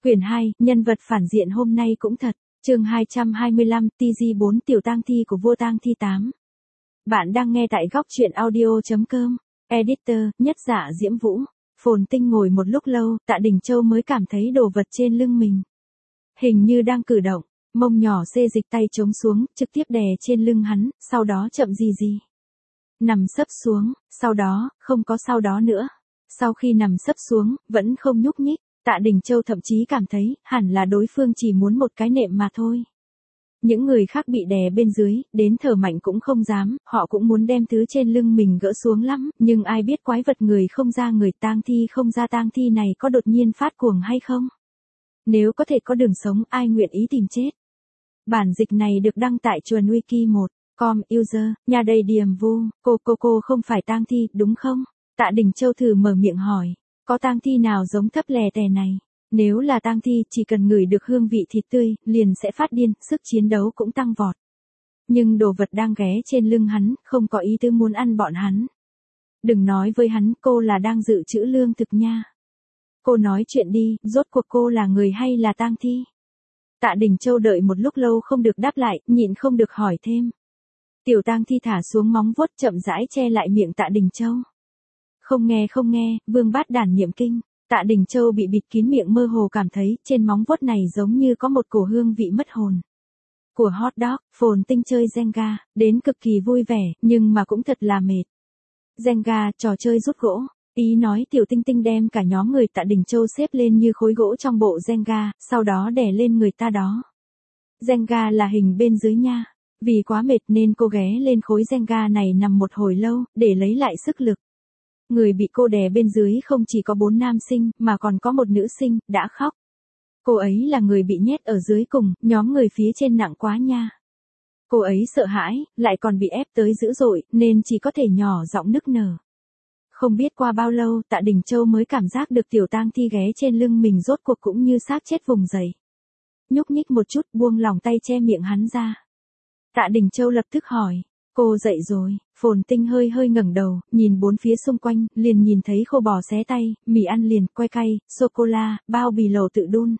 Quyển 2, nhân vật phản diện hôm nay cũng thật. Chương 225, TG4 tiểu tang thi của vua tang thi 8. Bạn đang nghe tại góc truyện audio.com. Editor, Nhất Dạ Diễm Vũ. Phồn Tinh ngồi một lúc lâu, Tạ Đình Châu mới cảm thấy đồ vật trên lưng mình. Hình như đang cử động, mông nhỏ xê dịch tay chống xuống, trực tiếp đè trên lưng hắn, sau đó chậm gì. Nằm sấp xuống, sau đó, không có sau đó nữa. Sau khi nằm sấp xuống, vẫn không nhúc nhích. Tạ Đình Châu thậm chí cảm thấy, hẳn là đối phương chỉ muốn một cái nệm mà thôi. Những người khác bị đè bên dưới, đến thở mạnh cũng không dám, họ cũng muốn đem thứ trên lưng mình gỡ xuống lắm, nhưng ai biết quái vật người không ra người, tang thi không ra tang thi này có đột nhiên phát cuồng hay không? Nếu có thể có đường sống, ai nguyện ý tìm chết? Bản dịch này được đăng tại Chuồn Wiki 1.com user, nhà đầy điềm vu, cô không phải tang thi, đúng không? Tạ Đình Châu thử mở miệng hỏi. Có tang thi nào giống thấp lè tè này? Nếu là tang thi, chỉ cần ngửi được hương vị thịt tươi, liền sẽ phát điên, sức chiến đấu cũng tăng vọt. Nhưng đồ vật đang ghé trên lưng hắn, không có ý tứ muốn ăn bọn hắn. Đừng nói với hắn, cô là đang dự trữ lương thực nha. Cô nói chuyện đi, rốt cuộc cô là người hay là tang thi? Tạ Đình Châu đợi một lúc lâu không được đáp lại, nhịn không được hỏi thêm. Tiểu tang thi thả xuống móng vuốt chậm rãi che lại miệng Tạ Đình Châu. Không nghe, vương bát đản niệm kinh. Tạ Đình Châu bị bịt kín miệng mơ hồ cảm thấy trên móng vuốt này giống như có một cổ hương vị mất hồn. Của hot dog, Phồn Tinh chơi Jenga, đến cực kỳ vui vẻ, nhưng mà cũng thật là mệt. Jenga, trò chơi rút gỗ. Ý nói Tiểu Tinh Tinh đem cả nhóm người Tạ Đình Châu xếp lên như khối gỗ trong bộ Jenga, sau đó đè lên người ta đó. Jenga là hình bên dưới nha. Vì quá mệt nên cô ghé lên khối Jenga này nằm một hồi lâu, để lấy lại sức lực. Người bị cô đè bên dưới không chỉ có 4 nam sinh, mà còn có một nữ sinh, đã khóc. Cô ấy là người bị nhét ở dưới cùng, nhóm người phía trên nặng quá nha. Cô ấy sợ hãi, lại còn bị ép tới dữ dội, nên chỉ có thể nhỏ giọng nức nở. Không biết qua bao lâu, Tạ Đình Châu mới cảm giác được tiểu tang thi ghé trên lưng mình rốt cuộc cũng như xác chết vùng dậy. Nhúc nhích một chút, buông lòng tay che miệng hắn ra. Tạ Đình Châu lập tức hỏi. Cô dậy rồi, Phồn Tinh hơi ngẩng đầu, nhìn bốn phía xung quanh, liền nhìn thấy khô bò xé tay, mì ăn liền, que cay, sô-cô-la, bao bì lẩu tự đun.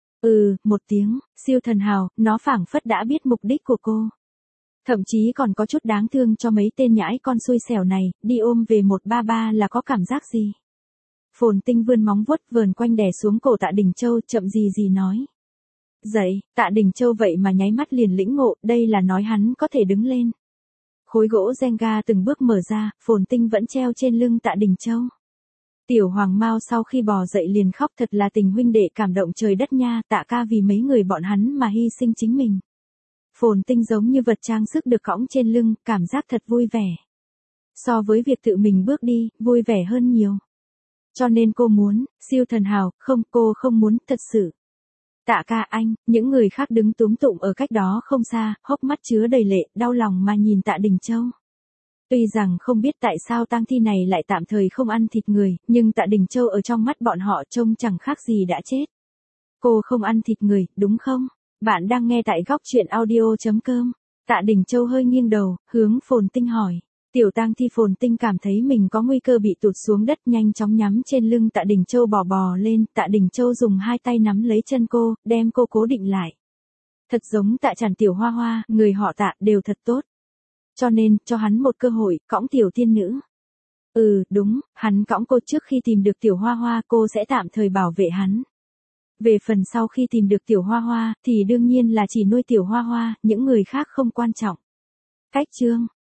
Một tiếng, siêu thần hào, nó phảng phất đã biết mục đích của cô. Thậm chí còn có chút đáng thương cho mấy tên nhãi con xui xẻo này, đi ôm về 133 là có cảm giác gì? Phồn Tinh vươn móng vuốt vờn quanh đè xuống cổ Tạ Đình Châu, chậm gì nói. Dậy, Tạ Đình Châu vậy mà nháy mắt liền lĩnh ngộ, đây là nói hắn có thể đứng lên. Khối gỗ Jenga từng bước mở ra, Phồn Tinh vẫn treo trên lưng Tạ Đình Châu. Tiểu Hoàng Mao sau khi bò dậy liền khóc, thật là tình huynh đệ cảm động trời đất nha, Tạ ca vì mấy người bọn hắn mà hy sinh chính mình. Phồn Tinh giống như vật trang sức được cõng trên lưng, cảm giác thật vui vẻ. So với việc tự mình bước đi, vui vẻ hơn nhiều. Cho nên cô muốn, siêu thần hào, không, cô không muốn, thật sự. Tạ ca anh, những người khác đứng túm tụm ở cách đó không xa, hốc mắt chứa đầy lệ, đau lòng mà nhìn Tạ Đình Châu. Tuy rằng không biết tại sao tang thi này lại tạm thời không ăn thịt người, nhưng Tạ Đình Châu ở trong mắt bọn họ trông chẳng khác gì đã chết. Cô không ăn thịt người, đúng không? Bạn đang nghe tại góc truyện audio.com. Tạ Đình Châu hơi nghiêng đầu, hướng Phồn Tinh hỏi. Tiểu tang thi Phồn Tinh cảm thấy mình có nguy cơ bị tụt xuống đất, nhanh chóng nhắm trên lưng Tạ Đình Châu bò lên, Tạ Đình Châu dùng hai tay nắm lấy chân cô, đem cô cố định lại. Thật giống Tạ Tràn tiểu Hoa Hoa, người họ Tạ đều thật tốt. Cho nên, cho hắn một cơ hội, cõng tiểu tiên nữ. Đúng, hắn cõng cô trước khi tìm được tiểu Hoa Hoa, cô sẽ tạm thời bảo vệ hắn. Về phần sau khi tìm được tiểu Hoa Hoa, thì đương nhiên là chỉ nuôi tiểu Hoa Hoa, những người khác không quan trọng. Cách chương.